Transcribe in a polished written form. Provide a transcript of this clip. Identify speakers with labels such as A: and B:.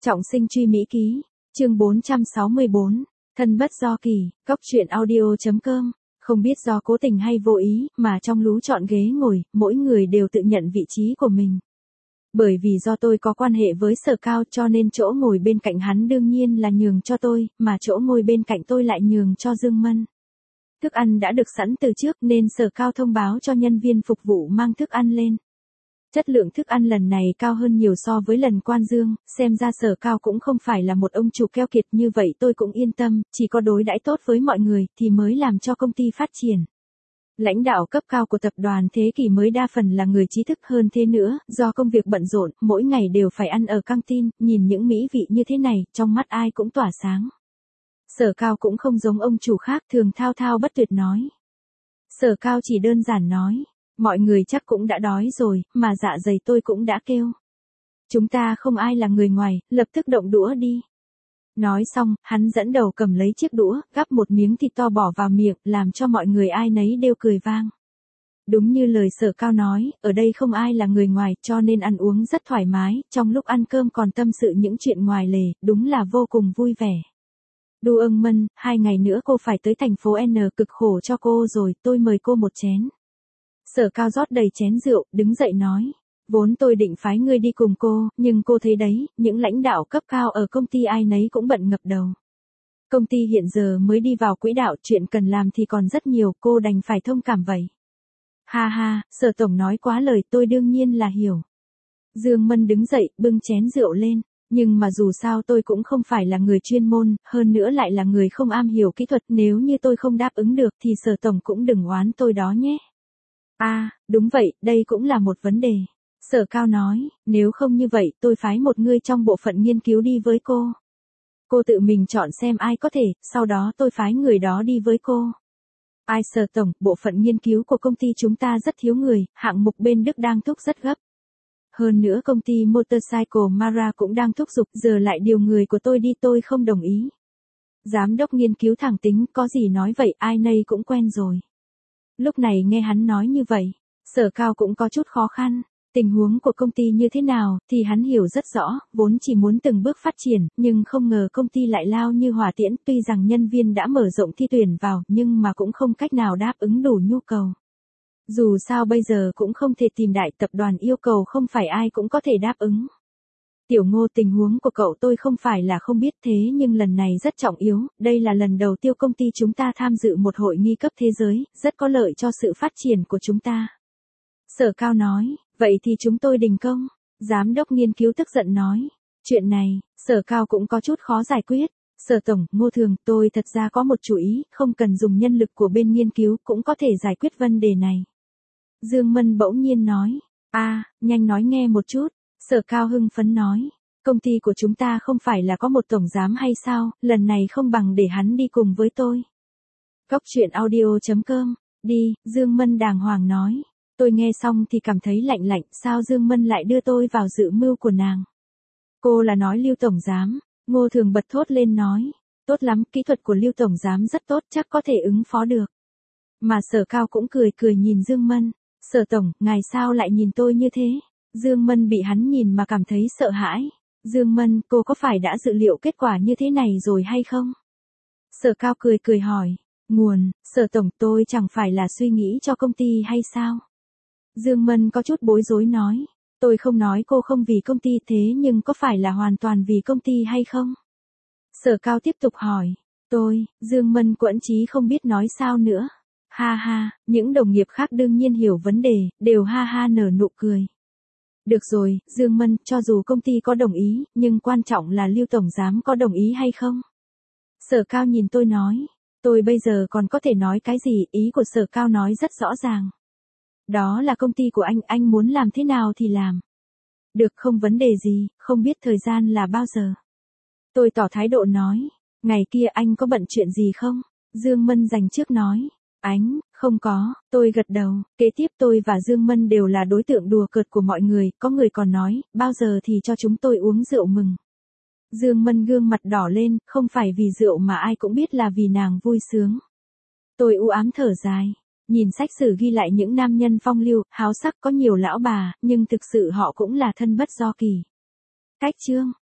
A: Trọng sinh truy Mỹ ký, chương 464, thân bất do kỳ, cóc truyện audio.com, không biết do cố tình hay vô ý, mà trong lú chọn ghế ngồi, mỗi người đều tự nhận vị trí của mình. Bởi vì do tôi có quan hệ với Sở Cao cho nên chỗ ngồi bên cạnh hắn đương nhiên là nhường cho tôi, mà chỗ ngồi bên cạnh tôi lại nhường cho Dương Mân. Thức ăn đã được sẵn từ trước nên Sở Cao thông báo cho nhân viên phục vụ mang thức ăn lên. Chất lượng thức ăn lần này cao hơn nhiều so với lần Quan Dương, xem ra Sở Cao cũng không phải là một ông chủ keo kiệt, như vậy tôi cũng yên tâm, chỉ có đối đãi tốt với mọi người thì mới làm cho công ty phát triển. Lãnh đạo cấp cao của tập đoàn thế kỷ mới đa phần là người trí thức, hơn thế nữa, do công việc bận rộn, mỗi ngày đều phải ăn ở căng tin, nhìn những mỹ vị như thế này, trong mắt ai cũng tỏa sáng. Sở Cao cũng không giống ông chủ khác thường thao thao bất tuyệt nói. Sở Cao chỉ đơn giản nói, mọi người chắc cũng đã đói rồi, mà dạ dày tôi cũng đã kêu. Chúng ta không ai là người ngoài, lập tức động đũa đi. Nói xong, hắn dẫn đầu cầm lấy chiếc đũa, gắp một miếng thịt to bỏ vào miệng, làm cho mọi người ai nấy đều cười vang. Đúng như lời Sở Cao nói, ở đây không ai là người ngoài, cho nên ăn uống rất thoải mái, trong lúc ăn cơm còn tâm sự những chuyện ngoài lề, đúng là vô cùng vui vẻ. Đu Ưng Mân, 2 ngày nữa cô phải tới thành phố N, cực khổ cho cô rồi, tôi mời cô một chén. Sở Cao rót đầy chén rượu, đứng dậy nói. Vốn tôi định phái ngươi đi cùng cô, nhưng cô thấy đấy, những lãnh đạo cấp cao ở công ty ai nấy cũng bận ngập đầu. Công ty hiện giờ mới đi vào quỹ đạo, chuyện cần làm thì còn rất nhiều, cô đành phải thông cảm vậy. Ha ha, Sở Tổng nói quá lời, tôi đương nhiên là hiểu. Dương Mân đứng dậy, bưng chén rượu lên. Nhưng mà dù sao tôi cũng không phải là người chuyên môn, hơn nữa lại là người không am hiểu kỹ thuật, nếu như tôi không đáp ứng được thì Sở Tổng cũng đừng oán tôi đó nhé. Đúng vậy, đây cũng là một vấn đề. Sở Cao nói, nếu không như vậy tôi phái một người trong bộ phận nghiên cứu đi với cô. Cô tự mình chọn xem ai có thể, sau đó tôi phái người đó đi với cô. Ai Sở Tổng, bộ phận nghiên cứu của công ty chúng ta rất thiếu người, hạng mục bên Đức đang thúc rất gấp. Hơn nữa công ty Motorcycle Mara cũng đang thúc giục, giờ lại điều người của tôi đi, tôi không đồng ý. Giám đốc nghiên cứu thẳng tính, có gì nói vậy, ai nấy cũng quen rồi. Lúc này nghe hắn nói như vậy, Sở Cao cũng có chút khó khăn. Tình huống của công ty như thế nào thì hắn hiểu rất rõ, vốn chỉ muốn từng bước phát triển, nhưng không ngờ công ty lại lao như hỏa tiễn, tuy rằng nhân viên đã mở rộng thi tuyển vào, nhưng mà cũng không cách nào đáp ứng đủ nhu cầu. Dù sao bây giờ cũng không thể tìm đại tập đoàn yêu cầu không phải ai cũng có thể đáp ứng. Tiểu Ngô, tình huống của cậu tôi không phải là không biết, thế nhưng lần này rất trọng yếu, đây là lần đầu tiên công ty chúng ta tham dự một hội nghị cấp thế giới, rất có lợi cho sự phát triển của chúng ta. Sở Cao nói, vậy thì chúng tôi đình công. Giám đốc nghiên cứu tức giận nói, chuyện này, Sở Cao cũng có chút khó giải quyết. Sở Tổng, Ngô Thường, tôi thật ra có một chủ ý, không cần dùng nhân lực của bên nghiên cứu cũng có thể giải quyết vấn đề này. Dương Mân bỗng nhiên nói, nhanh nói nghe một chút. Sở Cao hưng phấn nói, công ty của chúng ta không phải là có một tổng giám hay sao, lần này không bằng để hắn đi cùng với tôi. Cóc truyện audio.com, đi, Dương Mân đàng hoàng nói. Tôi nghe xong thì cảm thấy lạnh lạnh, sao Dương Mân lại đưa tôi vào dự mưu của nàng. Cô là nói Lưu Tổng Giám, Ngô Thường bật thốt lên nói, tốt lắm, kỹ thuật của Lưu Tổng Giám rất tốt, chắc có thể ứng phó được. Mà Sở Cao cũng cười cười nhìn Dương Mân, Sở Tổng, ngài sao lại nhìn tôi như thế? Dương Mân bị hắn nhìn mà cảm thấy sợ hãi. Dương Mân, cô có phải đã dự liệu kết quả như thế này rồi hay không? Sở Cao cười cười hỏi, nguồn, Sở Tổng, tôi chẳng phải là suy nghĩ cho công ty hay sao? Dương Mân có chút bối rối nói, tôi không nói cô không vì công ty, thế nhưng có phải là hoàn toàn vì công ty hay không? Sở Cao tiếp tục hỏi, Dương Mân quẫn chí không biết nói sao nữa. Ha ha, những đồng nghiệp khác đương nhiên hiểu vấn đề, đều ha ha nở nụ cười. Được rồi, Dương Mân, cho dù công ty có đồng ý, nhưng quan trọng là Lưu Tổng Giám có đồng ý hay không? Sở Cao nhìn tôi nói, tôi bây giờ còn có thể nói cái gì, ý của Sở Cao nói rất rõ ràng. Đó là công ty của anh muốn làm thế nào thì làm. Được, không vấn đề gì, không biết thời gian là bao giờ. Tôi tỏ thái độ nói, ngày kia anh có bận chuyện gì không? Dương Mân dành trước nói, không có, tôi gật đầu, kế tiếp tôi và Dương Mân đều là đối tượng đùa cợt của mọi người, có người còn nói, bao giờ thì cho chúng tôi uống rượu mừng. Dương Mân gương mặt đỏ lên, không phải vì rượu mà ai cũng biết là vì nàng vui sướng. Tôi u ám thở dài. Nhìn sách sử ghi lại những nam nhân phong lưu, háo sắc có nhiều lão bà, nhưng thực sự họ cũng là thân bất do kỳ. Cách chương